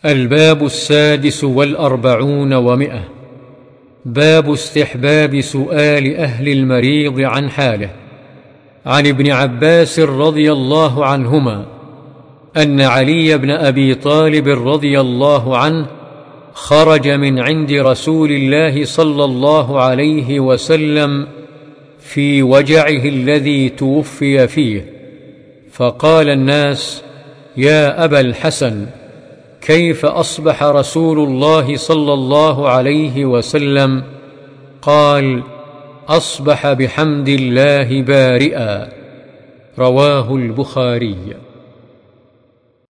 الباب 46 باب استحباب سؤال أهل المريض عن حاله. عن ابن عباس رضي الله عنهما أن علي بن أبي طالب رضي الله عنه خرج من عند رسول الله صلى الله عليه وسلم في وجعه الذي توفي فيه، فقال الناس: يا أبا الحسن، كيف أصبح رسول الله صلى الله عليه وسلم؟ قال: أصبح بحمد الله بارئا. رواه البخاري.